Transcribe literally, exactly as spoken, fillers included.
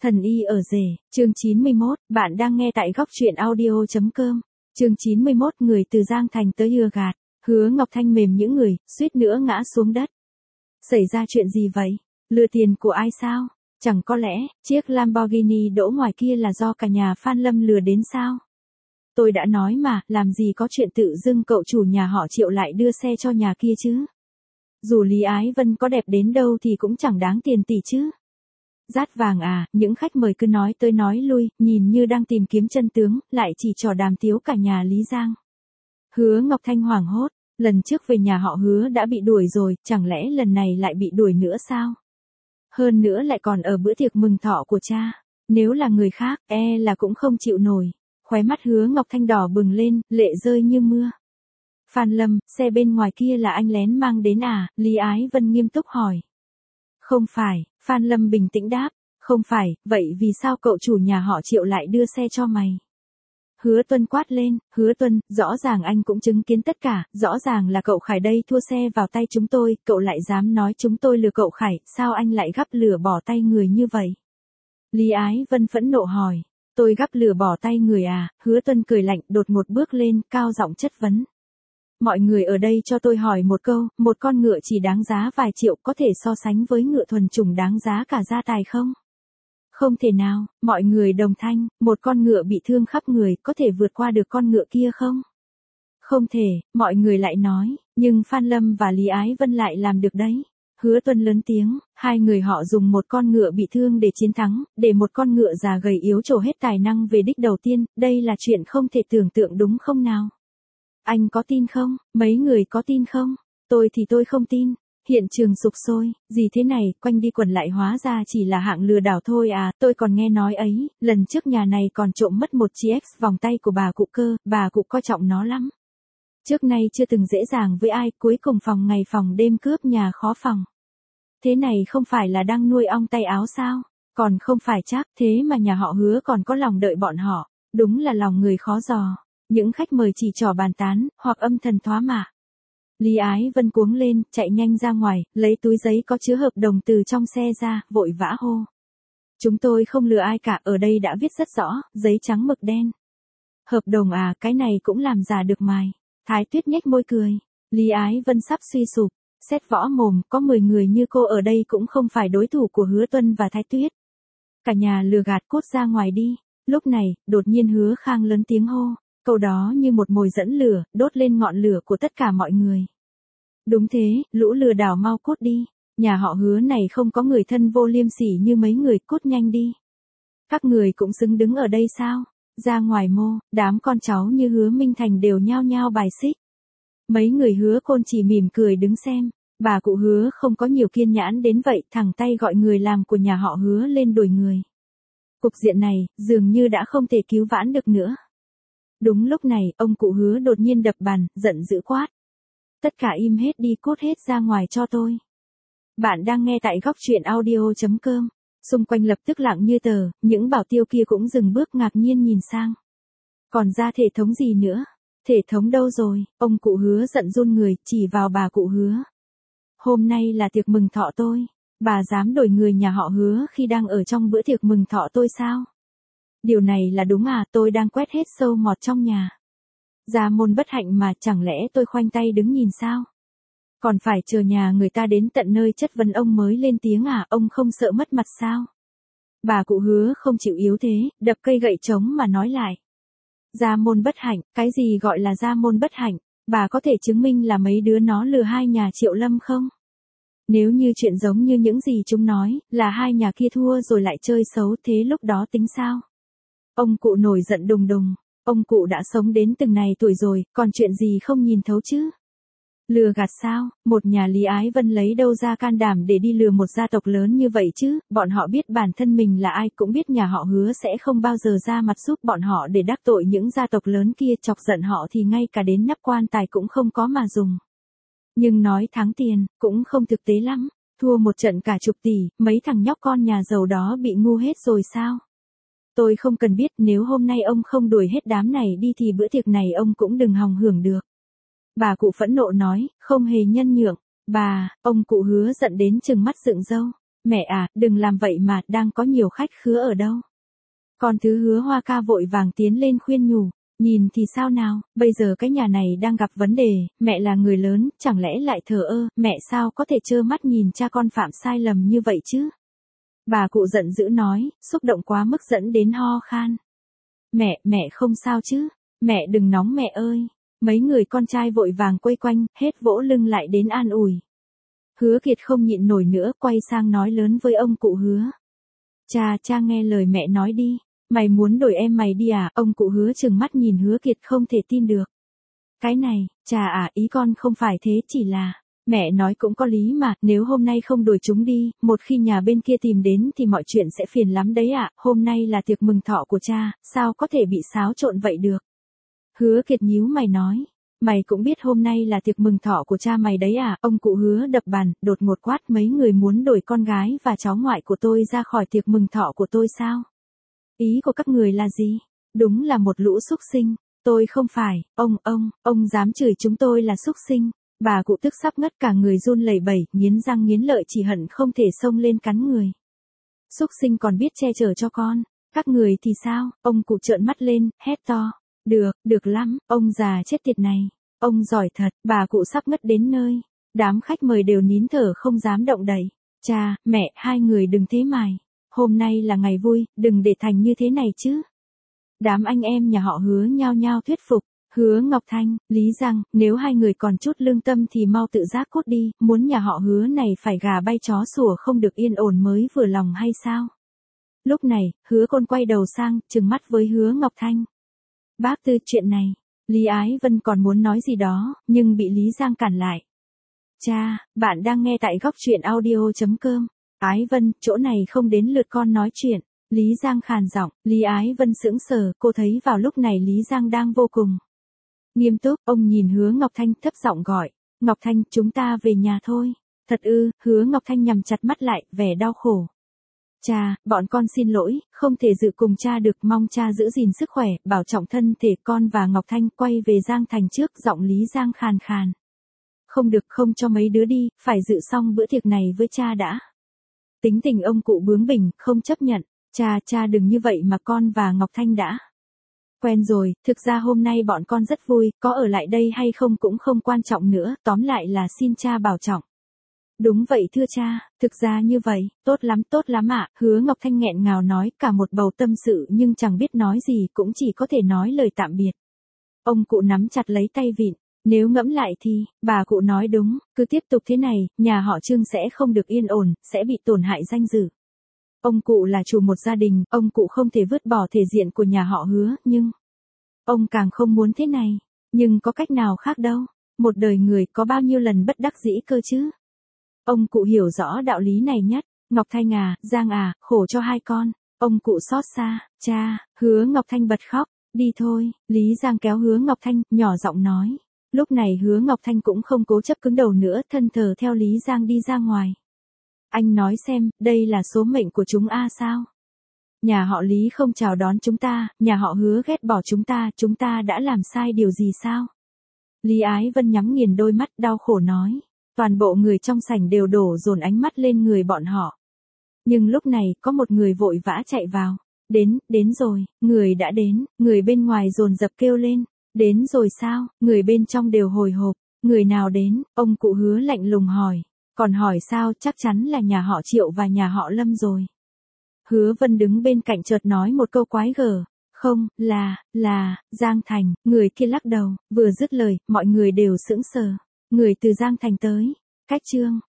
Thần y ở rể, chương chín mươi mốt, bạn đang nghe tại góc truyện audio.com. Chương chín mươi mốt, người từ Giang Thành tới Hừa Gạt, Hứa Ngọc Thanh mềm những người, suýt nữa ngã xuống đất. Xảy ra chuyện gì vậy? Lừa tiền của ai sao? Chẳng có lẽ, chiếc Lamborghini đỗ ngoài kia là do cả nhà Phan Lâm lừa đến sao? Tôi đã nói mà, làm gì có chuyện tự dưng cậu chủ nhà họ Triệu lại đưa xe cho nhà kia chứ? Dù Lý Ái Vân có đẹp đến đâu thì cũng chẳng đáng tiền tỷ chứ. Dát vàng à, những khách mời cứ nói tới nói lui, nhìn như đang tìm kiếm chân tướng, lại chỉ trò đàm tiếu cả nhà Lý Giang. Hứa Ngọc Thanh hoảng hốt, lần trước về nhà họ Hứa đã bị đuổi rồi, chẳng lẽ lần này lại bị đuổi nữa sao? Hơn nữa lại còn ở bữa tiệc mừng thọ của cha, nếu là người khác, e là cũng không chịu nổi. Khóe mắt Hứa Ngọc Thanh đỏ bừng lên, lệ rơi như mưa. Phan Lâm, xe bên ngoài kia là anh lén mang đến à? Lý Ái Vân nghiêm túc hỏi. Không phải, Phan Lâm bình tĩnh đáp, không phải, vậy vì sao cậu chủ nhà họ Triệu lại đưa xe cho mày? Hứa Tuân quát lên, Hứa Tuân, rõ ràng anh cũng chứng kiến tất cả, rõ ràng là cậu Khải đây thua xe vào tay chúng tôi, cậu lại dám nói chúng tôi lừa cậu Khải, sao anh lại gắp lửa bỏ tay người như vậy? Lý Ái Vân phẫn nộ hỏi, tôi gắp lửa bỏ tay người à? Hứa Tuân cười lạnh, đột ngột bước lên, cao giọng chất vấn. Mọi người ở đây cho tôi hỏi một câu, một con ngựa chỉ đáng giá vài triệu có thể so sánh với ngựa thuần chủng đáng giá cả gia tài không? Không thể nào, mọi người đồng thanh, một con ngựa bị thương khắp người có thể vượt qua được con ngựa kia không? Không thể, mọi người lại nói, nhưng Phan Lâm và Lý Ái Vân lại làm được đấy. Hứa Tuân lớn tiếng, hai người họ dùng một con ngựa bị thương để chiến thắng, để một con ngựa già gầy yếu trổ hết tài năng về đích đầu tiên, đây là chuyện không thể tưởng tượng đúng không nào? Anh có tin không? Mấy người có tin không? Tôi thì tôi không tin. Hiện trường sục sôi, gì thế này, quanh đi quẩn lại hóa ra chỉ là hạng lừa đảo thôi à, tôi còn nghe nói ấy, lần trước nhà này còn trộm mất một chiếc vòng tay của bà cụ cơ, bà cụ coi trọng nó lắm. Trước nay chưa từng dễ dàng với ai, cuối cùng phòng ngày phòng đêm cướp nhà khó phòng. Thế này không phải là đang nuôi ong tay áo sao? Còn không phải chắc, thế mà nhà họ Hứa còn có lòng đợi bọn họ, đúng là lòng người khó dò. Những khách mời chỉ trò bàn tán, hoặc âm thầm thoá mạ. Lý Ái Vân cuống lên, chạy nhanh ra ngoài, lấy túi giấy có chứa hợp đồng từ trong xe ra, vội vã hô. Chúng tôi không lừa ai cả, ở đây đã viết rất rõ, giấy trắng mực đen. Hợp đồng à, cái này cũng làm giả được mài. Thái Tuyết nhếch môi cười. Lý Ái Vân sắp suy sụp, xét võ mồm, có mười người như cô ở đây cũng không phải đối thủ của Hứa Tuân và Thái Tuyết. Cả nhà lừa gạt cút ra ngoài đi. Lúc này, đột nhiên Hứa Khang lớn tiếng hô. Câu đó như một mồi dẫn lửa, đốt lên ngọn lửa của tất cả mọi người. Đúng thế, lũ lừa đảo mau cút đi. Nhà họ Hứa này không có người thân vô liêm sỉ như mấy người, cút nhanh đi. Các người cũng xứng đứng ở đây sao? Ra ngoài mô, đám con cháu như Hứa Minh Thành đều nhao nhao bài xích. Mấy người Hứa Côn chỉ mỉm cười đứng xem. Bà cụ Hứa không có nhiều kiên nhãn đến vậy, thẳng tay gọi người làm của nhà họ Hứa lên đuổi người. Cục diện này, dường như đã không thể cứu vãn được nữa. Đúng lúc này, ông cụ Hứa đột nhiên đập bàn, giận dữ quát. Tất cả im hết đi, cút hết ra ngoài cho tôi. Bạn đang nghe tại góc truyện audio.com. Xung quanh lập tức lặng như tờ, những bảo tiêu kia cũng dừng bước ngạc nhiên nhìn sang. Còn ra thể thống gì nữa? Thể thống đâu rồi? Ông cụ Hứa giận run người, chỉ vào bà cụ Hứa. Hôm nay là tiệc mừng thọ tôi. Bà dám đổi người nhà họ Hứa khi đang ở trong bữa tiệc mừng thọ tôi sao? Điều này là đúng à, tôi đang quét hết sâu mọt trong nhà. Gia môn bất hạnh mà, chẳng lẽ tôi khoanh tay đứng nhìn sao? Còn phải chờ nhà người ta đến tận nơi chất vấn ông mới lên tiếng à, ông không sợ mất mặt sao? Bà cụ Hứa không chịu yếu thế, đập cây gậy trống mà nói lại. Gia môn bất hạnh, cái gì gọi là gia môn bất hạnh? Bà có thể chứng minh là mấy đứa nó lừa hai nhà Triệu Lâm không? Nếu như chuyện giống như những gì chúng nói, là hai nhà kia thua rồi lại chơi xấu, thế lúc đó tính sao? Ông cụ nổi giận đùng đùng, ông cụ đã sống đến từng này tuổi rồi, còn chuyện gì không nhìn thấu chứ? Lừa gạt sao, một nhà Lý Ái Vân lấy đâu ra can đảm để đi lừa một gia tộc lớn như vậy chứ, bọn họ biết bản thân mình là ai, cũng biết nhà họ Hứa sẽ không bao giờ ra mặt giúp bọn họ để đắc tội những gia tộc lớn kia, chọc giận họ thì ngay cả đến nắp quan tài cũng không có mà dùng. Nhưng nói thắng tiền, cũng không thực tế lắm, thua một trận cả chục tỷ, mấy thằng nhóc con nhà giàu đó bị ngu hết rồi sao? Tôi không cần biết, nếu hôm nay ông không đuổi hết đám này đi thì bữa tiệc này ông cũng đừng hòng hưởng được. Bà cụ phẫn nộ nói, không hề nhân nhượng. Bà, ông cụ Hứa giận đến trừng mắt dựng râu. Mẹ à, đừng làm vậy mà, đang có nhiều khách khứa ở đâu. Con thứ Hứa Hoa ca vội vàng tiến lên khuyên nhủ, nhìn thì sao nào, bây giờ cái nhà này đang gặp vấn đề, mẹ là người lớn, chẳng lẽ lại thờ ơ, mẹ sao có thể trơ mắt nhìn cha con phạm sai lầm như vậy chứ? Bà cụ giận dữ nói, xúc động quá mức dẫn đến ho khan. Mẹ, mẹ không sao chứ, mẹ đừng nóng mẹ ơi. Mấy người con trai vội vàng quây quanh, hết vỗ lưng lại đến an ủi. Hứa Kiệt không nhịn nổi nữa, quay sang nói lớn với ông cụ Hứa. Cha, cha nghe lời mẹ nói đi, mày muốn đổi em mày đi à? Ông cụ Hứa trừng mắt nhìn Hứa Kiệt không thể tin được. Cái này, cha à, ý con không phải thế, chỉ là, mẹ nói cũng có lý mà, nếu hôm nay không đổi chúng đi, một khi nhà bên kia tìm đến thì mọi chuyện sẽ phiền lắm đấy ạ, hôm nay là tiệc mừng thọ của cha, sao có thể bị xáo trộn vậy được? Hứa Kiệt nhíu mày nói, mày cũng biết hôm nay là tiệc mừng thọ của cha mày đấy à? Ông cụ Hứa đập bàn, đột ngột quát, mấy người muốn đổi con gái và cháu ngoại của tôi ra khỏi tiệc mừng thọ của tôi sao? Ý của các người là gì? Đúng là một lũ súc sinh. Tôi không phải, ông, ông, ông dám chửi chúng tôi là súc sinh. Bà cụ tức sắp ngất, cả người run lẩy bẩy, nghiến răng nghiến lợi, chỉ hận không thể xông lên cắn người. Súc sinh còn biết che chở cho con, các người thì sao? Ông cụ trợn mắt lên, hét to. Được, được lắm, ông già chết tiệt này. Ông giỏi thật, bà cụ sắp ngất đến nơi. Đám khách mời đều nín thở không dám động đậy. Cha, mẹ, hai người đừng thế mài. Hôm nay là ngày vui, đừng để thành như thế này chứ. Đám anh em nhà họ Hứa nhao nhao thuyết phục. Hứa Ngọc Thanh, Lý Giang, nếu hai người còn chút lương tâm thì mau tự giác cút đi, muốn nhà họ Hứa này phải gà bay chó sủa không được yên ổn mới vừa lòng hay sao? Lúc này, Hứa Côn quay đầu sang, trừng mắt với Hứa Ngọc Thanh. Bác Tư, chuyện này, Lý Ái Vân còn muốn nói gì đó, nhưng bị Lý Giang cản lại. Cha, bạn đang nghe tại góc truyện audio chấm com. Ái Vân, chỗ này không đến lượt con nói chuyện. Lý Giang khàn giọng, Lý Ái Vân sững sờ, cô thấy vào lúc này Lý Giang đang vô cùng nghiêm túc, ông nhìn Hứa Ngọc Thanh thấp giọng gọi, Ngọc Thanh, chúng ta về nhà thôi. Thật ư? Hứa Ngọc Thanh nhắm chặt mắt lại, vẻ đau khổ. Cha, bọn con xin lỗi, không thể dự cùng cha được, mong cha giữ gìn sức khỏe, bảo trọng thân thể. Con và Ngọc Thanh quay về Giang Thành trước, giọng Lý Giang khàn khàn. Không được, không cho mấy đứa đi, phải dự xong bữa tiệc này với cha đã. Tính tình ông cụ bướng bỉnh, không chấp nhận. Cha, cha đừng như vậy mà, con và Ngọc Thanh đã quen rồi, thực ra hôm nay bọn con rất vui, có ở lại đây hay không cũng không quan trọng nữa, tóm lại là xin cha bảo trọng. Đúng vậy thưa cha, thực ra như vậy, tốt lắm, tốt lắm ạ. Hứa Ngọc Thanh nghẹn ngào nói, cả một bầu tâm sự nhưng chẳng biết nói gì, cũng chỉ có thể nói lời tạm biệt. Ông cụ nắm chặt lấy tay vịn, nếu ngẫm lại thì, bà cụ nói đúng, cứ tiếp tục thế này, nhà họ Trương sẽ không được yên ổn, sẽ bị tổn hại danh dự. Ông cụ là chủ một gia đình, ông cụ không thể vứt bỏ thể diện của nhà họ Hứa, nhưng ông càng không muốn thế này. Nhưng có cách nào khác đâu, một đời người có bao nhiêu lần bất đắc dĩ cơ chứ. Ông cụ hiểu rõ đạo lý này nhất. Ngọc Thanh à, Giang à, khổ cho hai con. Ông cụ xót xa, cha. Hứa Ngọc Thanh bật khóc. Đi thôi. Lý Giang kéo Hứa Ngọc Thanh, nhỏ giọng nói. Lúc này Hứa Ngọc Thanh cũng không cố chấp cứng đầu nữa, thân thờ theo Lý Giang đi ra ngoài. Anh nói xem, đây là số mệnh của chúng a sao? Nhà họ Lý không chào đón chúng ta, nhà họ Hứa ghét bỏ chúng ta, chúng ta đã làm sai điều gì sao? Lý Ái Vân nhắm nghiền đôi mắt, đau khổ nói. Toàn bộ người trong sảnh đều đổ dồn ánh mắt lên người bọn họ. Nhưng lúc này, có một người vội vã chạy vào. Đến, đến rồi, người đã đến, người bên ngoài dồn dập kêu lên. Đến rồi sao? Người bên trong đều hồi hộp. Người nào đến? Ông cụ Hứa lạnh lùng hỏi. Còn hỏi sao, chắc chắn là nhà họ Triệu và nhà họ Lâm rồi. Hứa Vân đứng bên cạnh chợt nói một câu quái gở. Không, là, là, Giang Thành. Người kia lắc đầu, vừa dứt lời, mọi người đều sững sờ. Người từ Giang Thành tới. Cách Trương,